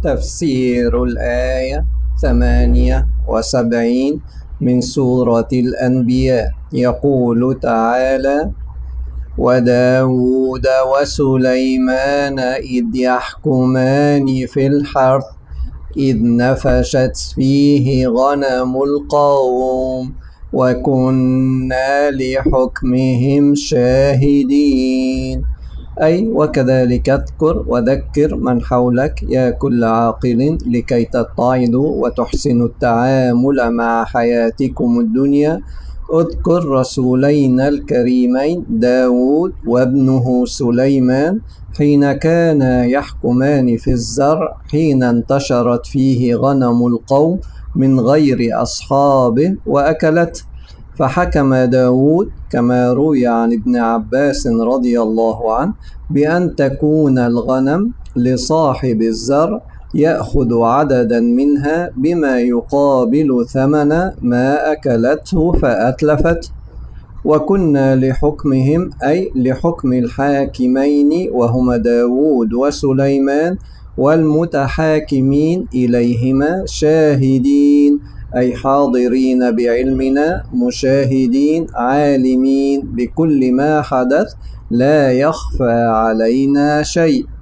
تفسير الآية 78 من سورة الأنبياء. يقول تعالى: وداود وسليمان إذ يحكمان في الحرث إذ نفشت فيه غنم القوم وكنا لحكمهم شاهدين. أي وكذلك اذكر وذكر من حولك يا كل عاقل لكي تتعظوا وتحسنوا التعامل مع حياتكم الدنيا. اذكر رسولين الكريمين داود وابنه سليمان حين كانا يحكمان في الزرع حين انتشرت فيه غنم القوم من غير أصحابه وأكلته، فحكم داود كما روي عن ابن عباس رضي الله عنه بأن تكون الغنم لصاحب الزرع يأخذ عددا منها بما يقابل ثمن ما أكلته فأتلفت. وكنا لحكمهم أي لحكم الحاكمين وهما داود وسليمان والمتحاكمين إليهما شاهدين، أي حاضرين بعلمنا مشاهدين عالمين بكل ما حدث لا يخفى علينا شيء.